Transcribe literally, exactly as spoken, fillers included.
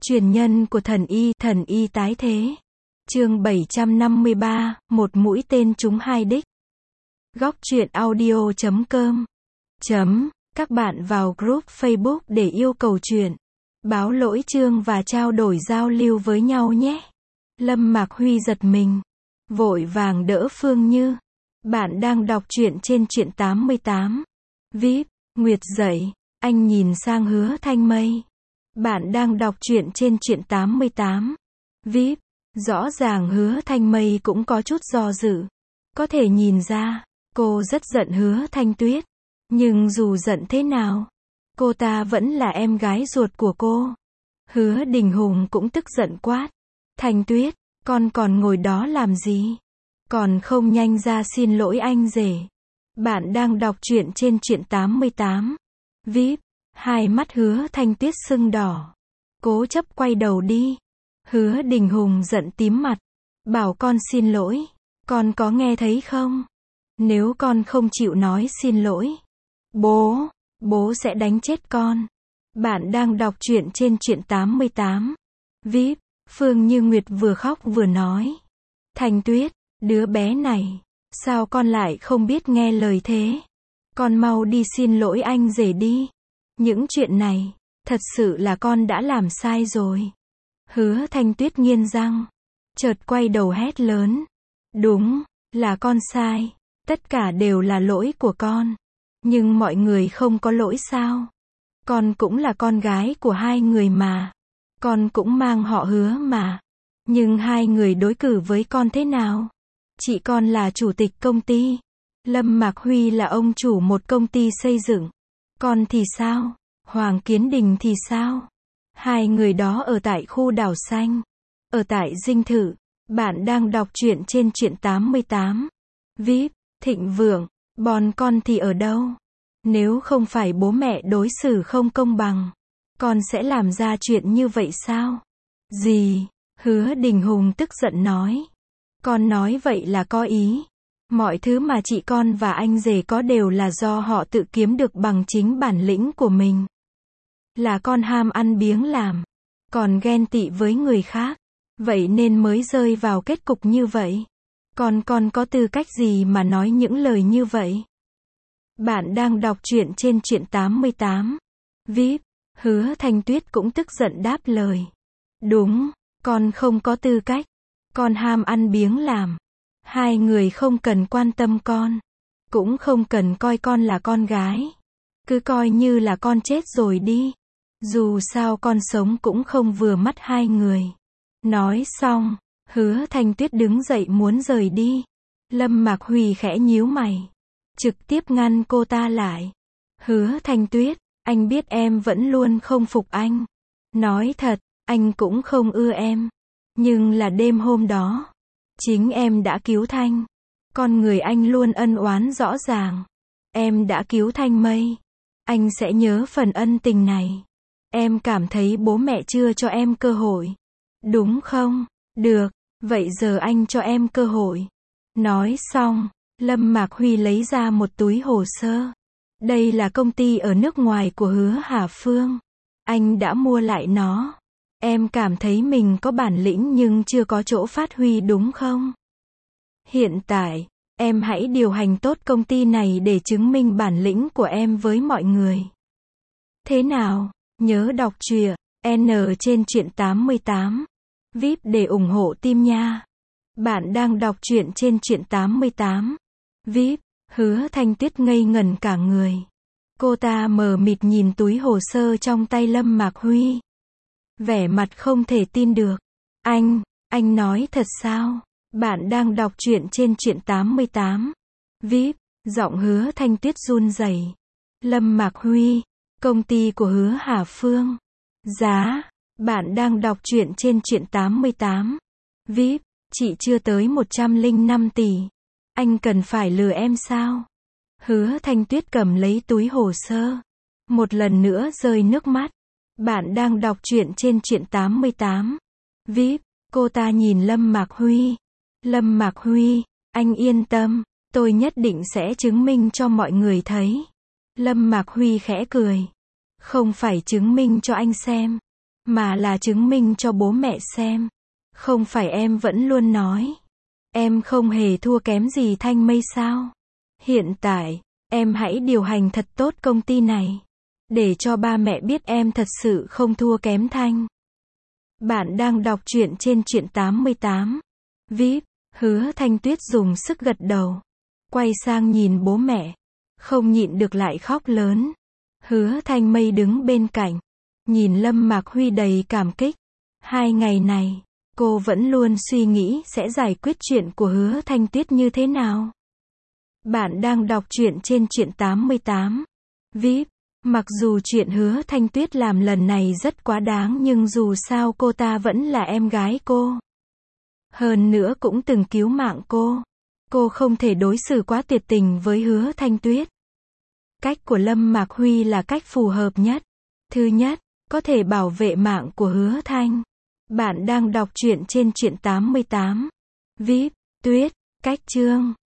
Truyền nhân của thần y, thần y tái thế. Chương bảy trăm năm mươi ba, một mũi tên trúng hai đích. Góc truyện audio chấm com. Chấm, các bạn vào group Facebook để yêu cầu truyện, báo lỗi chương và trao đổi giao lưu với nhau nhé. Lâm Mạc Huy giật mình, vội vàng đỡ Phương Như. Bạn đang đọc truyện trên truyện tám mươi tám. vê i pê, Nguyệt dậy, anh nhìn sang Hứa Thanh Mây. Bạn đang đọc truyện trên truyện tám mươi tám. vê i pê, rõ ràng Hứa Thanh Mây cũng có chút do dự. Có thể nhìn ra, cô rất giận Hứa Thanh Tuyết. Nhưng dù giận thế nào, cô ta vẫn là em gái ruột của cô. Hứa Đình Hùng cũng tức giận quát. Thanh Tuyết, con còn ngồi đó làm gì? Còn không nhanh ra xin lỗi anh rể. Bạn đang đọc truyện trên truyện tám mươi tám. vê i pê, hai mắt Hứa Thanh Tuyết sưng đỏ. Cố chấp quay đầu đi. Hứa Đình Hùng giận tím mặt. Bảo con xin lỗi. Con có nghe thấy không? Nếu con không chịu nói xin lỗi, Bố, bố sẽ đánh chết con. Bạn đang đọc truyện trên truyện tám mươi tám. vê i pê, Phương Như Nguyệt vừa khóc vừa nói. Thanh Tuyết, đứa bé này, sao con lại không biết nghe lời thế? Con mau đi xin lỗi anh rể đi. Những chuyện này, thật sự là con đã làm sai rồi. Hứa Thanh Tuyết nghiến răng, chợt quay đầu hét lớn. Đúng, là con sai. Tất cả đều là lỗi của con. Nhưng mọi người không có lỗi sao? Con cũng là con gái của hai người mà. Con cũng mang họ Hứa mà. Nhưng hai người đối xử với con thế nào? Chị con là chủ tịch công ty. Lâm Mạc Huy là ông chủ một công ty xây dựng. Con thì sao? Hoàng Kiến Đình thì sao? Hai người đó ở tại khu đảo xanh. Ở tại dinh thự. Bạn đang đọc truyện trên truyện tám mươi tám. vê i pê, Thịnh Vượng, bọn con thì ở đâu? Nếu không phải bố mẹ đối xử không công bằng, con sẽ làm ra chuyện như vậy sao? Gì? Hứa Đình Hùng tức giận nói. Con nói vậy là có ý. Mọi thứ mà chị con và anh rể có đều là do họ tự kiếm được bằng chính bản lĩnh của mình. Là con ham ăn biếng làm, còn ghen tị với người khác, vậy nên mới rơi vào kết cục như vậy. Con con có tư cách gì mà nói những lời như vậy? Bạn đang đọc truyện trên truyện tám mươi tám. vê i pê, Hứa Thanh Tuyết cũng tức giận đáp lời. Đúng, con không có tư cách. Con ham ăn biếng làm. Hai người không cần quan tâm con. Cũng không cần coi con là con gái. Cứ coi như là con chết rồi đi. Dù sao con sống cũng không vừa mắt hai người. Nói xong, Hứa Thanh Tuyết đứng dậy muốn rời đi. Lâm Mạc Huy khẽ nhíu mày, trực tiếp ngăn cô ta lại. Hứa Thanh Tuyết, anh biết em vẫn luôn không phục anh. Nói thật, anh cũng không ưa em. Nhưng là đêm hôm đó, chính em đã cứu Thanh. Con người anh luôn ân oán rõ ràng. Em đã cứu Thanh Mây. Anh sẽ nhớ phần ân tình này. Em cảm thấy bố mẹ chưa cho em cơ hội. Đúng không? Được, vậy giờ anh cho em cơ hội. Nói xong, Lâm Mạc Huy lấy ra một túi hồ sơ. Đây là công ty ở nước ngoài của Hứa Hà Phương. Anh đã mua lại nó. Em cảm thấy mình có bản lĩnh nhưng chưa có chỗ phát huy đúng không? Hiện tại, em hãy điều hành tốt công ty này để chứng minh bản lĩnh của em với mọi người. Thế nào? Nhớ đọc truyện N trên truyện tám mươi tám. vê i pê để ủng hộ team nha. Bạn đang đọc truyện trên truyện tám mươi tám. vê i pê, Hứa Thanh Tuyết ngây ngẩn cả người. Cô ta mờ mịt nhìn túi hồ sơ trong tay Lâm Mạc Huy. Vẻ mặt không thể tin được. Anh, anh nói thật sao? Bạn đang đọc truyện trên truyện tám mươi tám. vê i pê, giọng Hứa Thanh Tuyết run rẩy. Lâm Mạc Huy, công ty của Hứa Hà Phương. Giá, bạn đang đọc truyện trên truyện tám mươi tám. vê i pê, chị chưa tới một trăm lẻ năm tỷ. Anh cần phải lừa em sao? Hứa Thanh Tuyết cầm lấy túi hồ sơ. Một lần nữa rơi nước mắt. Bạn đang đọc truyện trên truyện tám mươi tám. vê i pê, cô ta nhìn Lâm Mạc Huy. Lâm Mạc Huy, anh yên tâm, tôi nhất định sẽ chứng minh cho mọi người thấy. Lâm Mạc Huy khẽ cười. Không phải chứng minh cho anh xem. mà là chứng minh cho bố mẹ xem. Không phải em vẫn luôn nói, em không hề thua kém gì Thanh Mây sao? Hiện tại, em hãy điều hành thật tốt công ty này, để cho ba mẹ biết em thật sự không thua kém Thanh. Bạn đang đọc truyện trên truyện tám mươi tám. vê i pê, Hứa Thanh Tuyết dùng sức gật đầu, quay sang nhìn bố mẹ, không nhịn được lại khóc lớn. Hứa Thanh Mây đứng bên cạnh, nhìn Lâm Mạc Huy đầy cảm kích. Hai ngày này, cô vẫn luôn suy nghĩ sẽ giải quyết chuyện của Hứa Thanh Tuyết như thế nào. Bạn đang đọc truyện trên truyện tám mươi tám. vê i pê, Mặc dù chuyện Hứa Thanh Tuyết làm lần này rất quá đáng nhưng dù sao cô ta vẫn là em gái cô. Hơn nữa cũng từng cứu mạng cô. Cô không thể đối xử quá tuyệt tình với Hứa Thanh Tuyết. Cách của Lâm Mạc Huy là cách phù hợp nhất. Thứ nhất, có thể bảo vệ mạng của Hứa Thanh. Bạn đang đọc truyện trên truyện tám mươi tám. vê i pê, Tuyết, cách chương